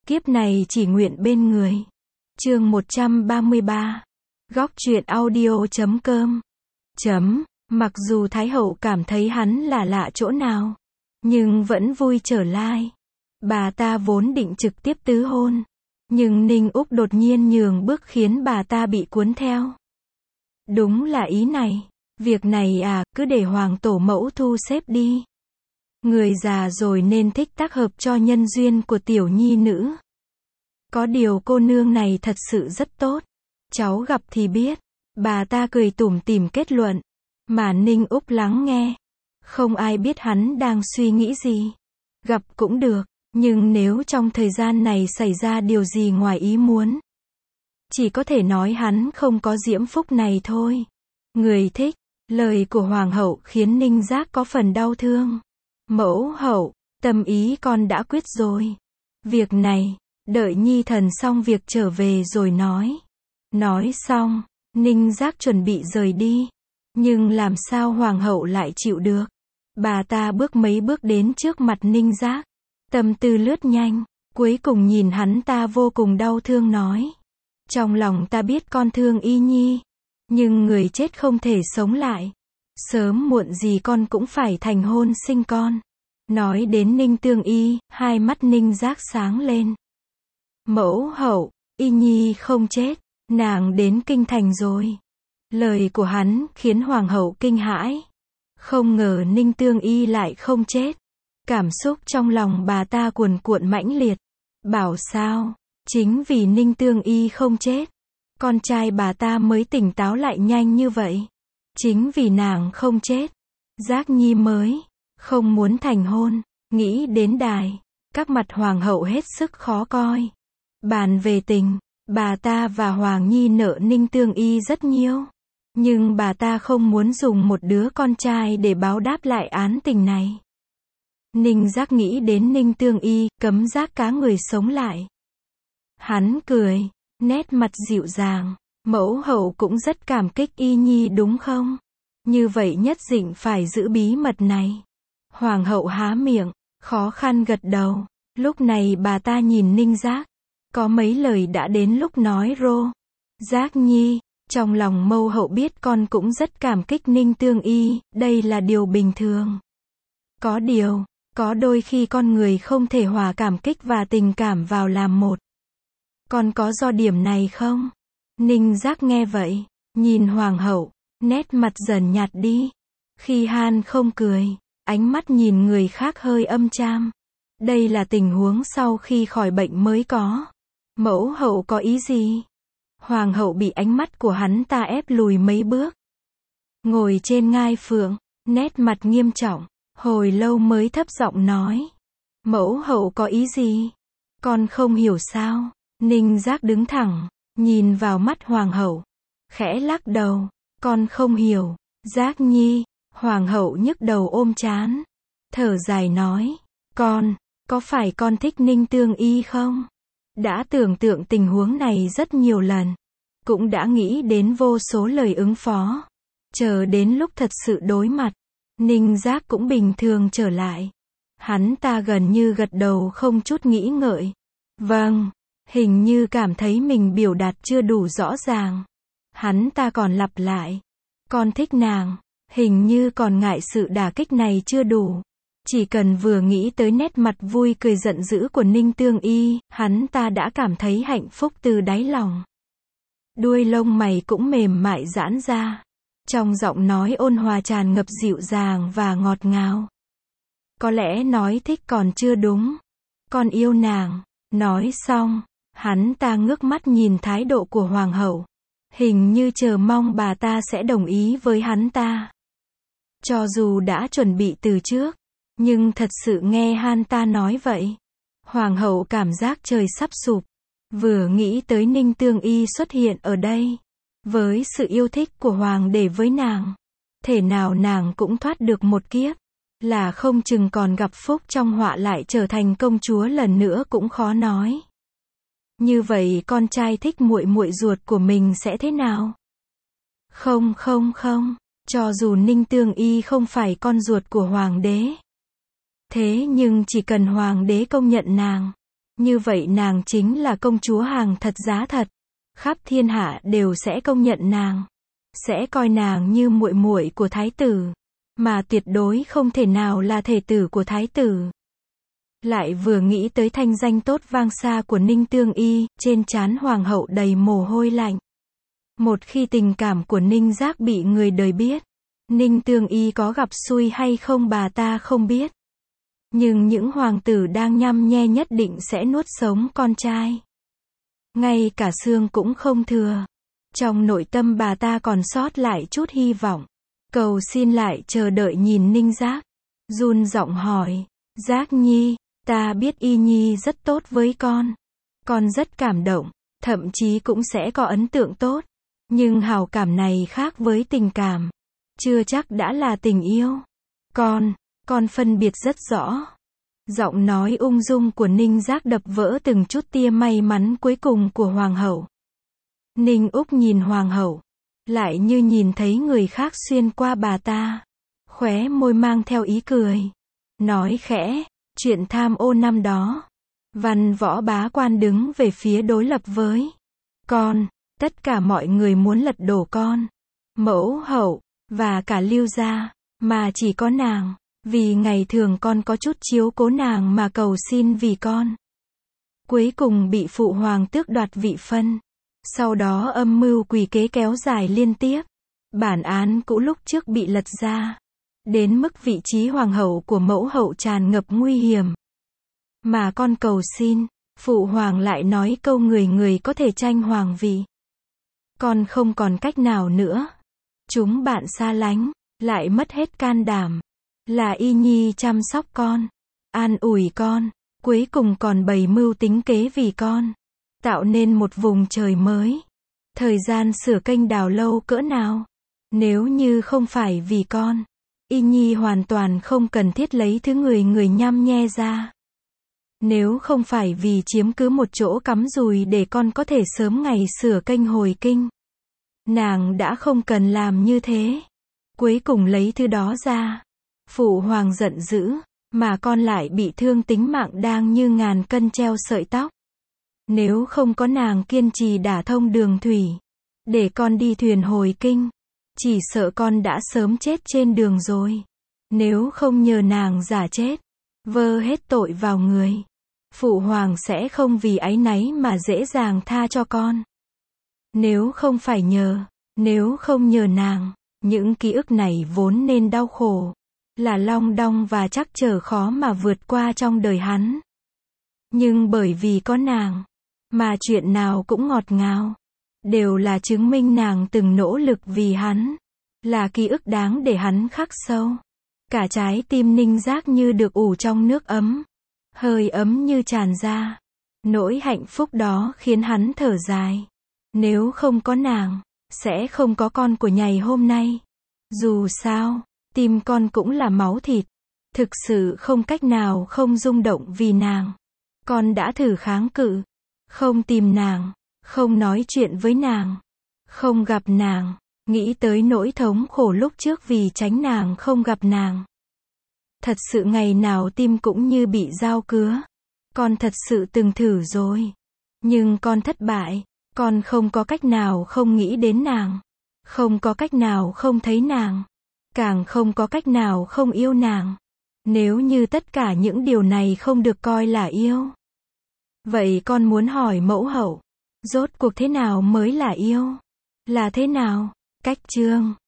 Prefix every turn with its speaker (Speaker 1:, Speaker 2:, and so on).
Speaker 1: Kiếp này chỉ nguyện bên người. Chương 133. Góc truyện audio.com. Mặc dù Thái hậu cảm thấy hắn là lạ chỗ nào, nhưng vẫn vui trở lai. Bà ta vốn định trực tiếp tứ hôn, nhưng Ninh Úc đột nhiên nhường bước khiến bà ta bị cuốn theo. Đúng là ý này. Việc này à, cứ để hoàng tổ mẫu thu xếp đi. Người già rồi nên thích tác hợp cho nhân duyên của tiểu nhi nữ. Có điều cô nương này thật sự rất tốt. Cháu gặp thì biết. Bà ta cười tủm tỉm kết luận. Mà Ninh Úc lắng nghe. Không ai biết hắn đang suy nghĩ gì. Gặp cũng được, nhưng nếu trong thời gian này xảy ra điều gì ngoài ý muốn, chỉ có thể nói hắn không có diễm phúc này thôi. Người thích. Lời của hoàng hậu khiến Ninh Giác có phần đau thương. Mẫu hậu, tâm ý con đã quyết rồi. Việc này, đợi nhi thần xong việc trở về rồi nói. Nói xong, Ninh Giác chuẩn bị rời đi. Nhưng làm sao hoàng hậu lại chịu được. Bà ta bước mấy bước đến trước mặt Ninh Giác. Tâm tư lướt nhanh, cuối cùng nhìn hắn ta vô cùng đau thương nói. Trong lòng ta biết con thương y nhi. Nhưng người chết không thể sống lại. Sớm muộn gì con cũng phải thành hôn sinh con. Nói đến Ninh Tương Y, hai mắt Ninh Giác sáng lên. Mẫu hậu, y nhi không chết, nàng đến kinh thành rồi. Lời của hắn khiến hoàng hậu kinh hãi. Không ngờ Ninh Tương Y lại không chết. Cảm xúc trong lòng bà ta cuồn cuộn mãnh liệt. Bảo sao, chính vì Ninh Tương Y không chết, con trai bà ta mới tỉnh táo lại nhanh như vậy. Chính vì nàng không chết, Giác Nhi mới không muốn thành hôn. Nghĩ đến đài, các mặt hoàng hậu hết sức khó coi. Bàn về tình, bà ta và Hoàng Nhi nợ Ninh Tương Y rất nhiều. Nhưng bà ta không muốn dùng một đứa con trai để báo đáp lại án tình này. Ninh Giác nghĩ đến Ninh Tương Y, cấm giác cá người sống lại. Hắn cười, nét mặt dịu dàng. Mẫu hậu cũng rất cảm kích y nhi đúng không? Như vậy nhất định phải giữ bí mật này. Hoàng hậu há miệng, khó khăn gật đầu. Lúc này bà ta nhìn Ninh Giác. Có mấy lời đã đến lúc nói rô. Giác Nhi, trong lòng mẫu hậu biết con cũng rất cảm kích Ninh Tương Y, đây là điều bình thường. Có điều, có đôi khi con người không thể hòa cảm kích và tình cảm vào làm một. Con có do điểm này không? Ninh Giác nghe vậy, nhìn hoàng hậu, nét mặt dần nhạt đi. Khi han không cười, ánh mắt nhìn người khác hơi âm tram. Đây là tình huống sau khi khỏi bệnh mới có. Mẫu hậu có ý gì? Hoàng hậu bị ánh mắt của hắn ta ép lùi mấy bước. Ngồi trên ngai phượng, nét mặt nghiêm trọng, hồi lâu mới thấp giọng nói. Mẫu hậu có ý gì? Con không hiểu sao? Ninh Giác đứng thẳng, nhìn vào mắt hoàng hậu, khẽ lắc đầu. Con không hiểu. Giác Nhi. Hoàng hậu nhức đầu ôm trán, thở dài nói. Có phải con thích Ninh Tương Y không? Đã tưởng tượng tình huống này rất nhiều lần. Cũng đã nghĩ đến vô số lời ứng phó. Chờ đến lúc thật sự đối mặt, Ninh Giác cũng bình thường trở lại. Hắn ta gần như gật đầu không chút nghĩ ngợi. Vâng. Hình như cảm thấy mình biểu đạt chưa đủ rõ ràng. Hắn ta còn lặp lại. Con thích nàng. Hình như còn ngại sự đả kích này chưa đủ. Chỉ cần vừa nghĩ tới nét mặt vui cười giận dữ của Ninh Tương Y, hắn ta đã cảm thấy hạnh phúc từ đáy lòng. Đuôi lông mày cũng mềm mại giãn ra. Trong giọng nói ôn hòa tràn ngập dịu dàng và ngọt ngào. Có lẽ nói thích còn chưa đúng. Con yêu nàng. Nói xong, hắn ta ngước mắt nhìn thái độ của hoàng hậu. Hình như chờ mong bà ta sẽ đồng ý với hắn ta. Cho dù đã chuẩn bị từ trước, nhưng thật sự nghe hắn ta nói vậy, hoàng hậu cảm giác trời sắp sụp. Vừa nghĩ tới Ninh Tương Y xuất hiện ở đây, với sự yêu thích của hoàng đế với nàng, thể nào nàng cũng thoát được một kiếp, là không chừng còn gặp phúc trong họa lại trở thành công chúa lần nữa cũng khó nói. Như vậy con trai thích muội muội ruột của mình sẽ thế nào? Không, cho dù Ninh Tương Y không phải con ruột của hoàng đế. Thế nhưng chỉ cần hoàng đế công nhận nàng, Như vậy nàng chính là công chúa hàng thật giá thật. Khắp thiên hạ đều sẽ công nhận nàng. Sẽ coi nàng như muội muội của thái tử. Mà tuyệt đối không thể nào là thể tử của thái tử. Lại vừa nghĩ tới thanh danh tốt vang xa của Ninh Tương Y, trên trán hoàng hậu đầy mồ hôi lạnh. Một khi tình cảm của Ninh Giác bị người đời biết, Ninh Tương Y có gặp xui hay không bà ta không biết. Nhưng những hoàng tử đang nhăm nhe nhất định sẽ nuốt sống con trai. Ngay cả xương cũng không thừa. Trong nội tâm bà ta còn sót lại chút hy vọng. Cầu xin lại chờ đợi nhìn Ninh Giác. Run giọng hỏi, Giác Nhi, ta biết Y Nhi rất tốt với con rất cảm động, thậm chí cũng sẽ có ấn tượng tốt. Nhưng hảo cảm này khác với tình cảm. Chưa chắc đã là tình yêu. Con phân biệt rất rõ. Giọng nói ung dung của Ninh Giác đập vỡ từng chút tia may mắn cuối cùng của hoàng hậu. Ninh Úc nhìn hoàng hậu, lại như nhìn thấy người khác xuyên qua bà ta. Khóe môi mang theo ý cười. Nói khẽ, chuyện tham ô năm đó. Văn võ bá quan đứng về phía đối lập với con. Tất cả mọi người muốn lật đổ con. Mẫu hậu, và cả Lưu gia. Mà chỉ có nàng. Vì ngày thường con có chút chiếu cố nàng mà cầu xin vì con. Cuối cùng bị phụ hoàng tước đoạt vị phân. Sau đó âm mưu quỷ kế kéo dài liên tiếp. Bản án cũ lúc trước bị lật ra. Đến mức vị trí hoàng hậu của mẫu hậu tràn ngập nguy hiểm. Mà con cầu xin, phụ hoàng lại nói câu người có thể tranh hoàng vị. Con không còn cách nào nữa. Chúng bạn xa lánh, lại mất hết can đảm. Là Y Nhi chăm sóc con, an ủi con, cuối cùng còn bày mưu tính kế vì con. Tạo nên một vùng trời mới. Thời gian sửa kênh đào lâu cỡ nào. Nếu như không phải vì con, Y Nhi hoàn toàn không cần thiết lấy thứ người nhăm nhe ra. Nếu không phải vì chiếm cứ một chỗ cắm dùi để con có thể sớm ngày sửa kênh hồi kinh, nàng đã không cần làm như thế. Cuối cùng lấy thứ đó ra. Phụ hoàng giận dữ, mà con lại bị thương tính mạng đang như ngàn cân treo sợi tóc. Nếu không có nàng kiên trì đả thông đường thủy, để con đi thuyền hồi kinh, chỉ sợ con đã sớm chết trên đường rồi. Nếu không nhờ nàng giả chết, vơ hết tội vào người, phụ hoàng sẽ không vì áy náy mà dễ dàng tha cho con. Nếu không nhờ nàng, những ký ức này vốn nên đau khổ, là long đong và trắc trở khó mà vượt qua trong đời hắn. Nhưng bởi vì có nàng, mà chuyện nào cũng ngọt ngào. Đều là chứng minh nàng từng nỗ lực vì hắn. Là ký ức đáng để hắn khắc sâu. Cả trái tim Ninh Giác như được ủ trong nước ấm. Hơi ấm như tràn ra. Nỗi hạnh phúc đó khiến hắn thở dài. Nếu không có nàng, sẽ không có con của ngày hôm nay. Dù sao, tim con cũng là máu thịt. Thực sự không cách nào không rung động vì nàng. Con đã thử kháng cự. Không tìm nàng. Không nói chuyện với nàng. Không gặp nàng. Nghĩ tới nỗi thống khổ lúc trước vì tránh nàng không gặp nàng. Thật sự ngày nào tim cũng như bị dao cứa. Con thật sự từng thử rồi. Nhưng con thất bại. Con không có cách nào không nghĩ đến nàng. Không có cách nào không thấy nàng. Càng không có cách nào không yêu nàng. Nếu như tất cả những điều này không được coi là yêu. Vậy con muốn hỏi mẫu hậu. Rốt cuộc thế nào mới là yêu? Là thế nào? Cách chương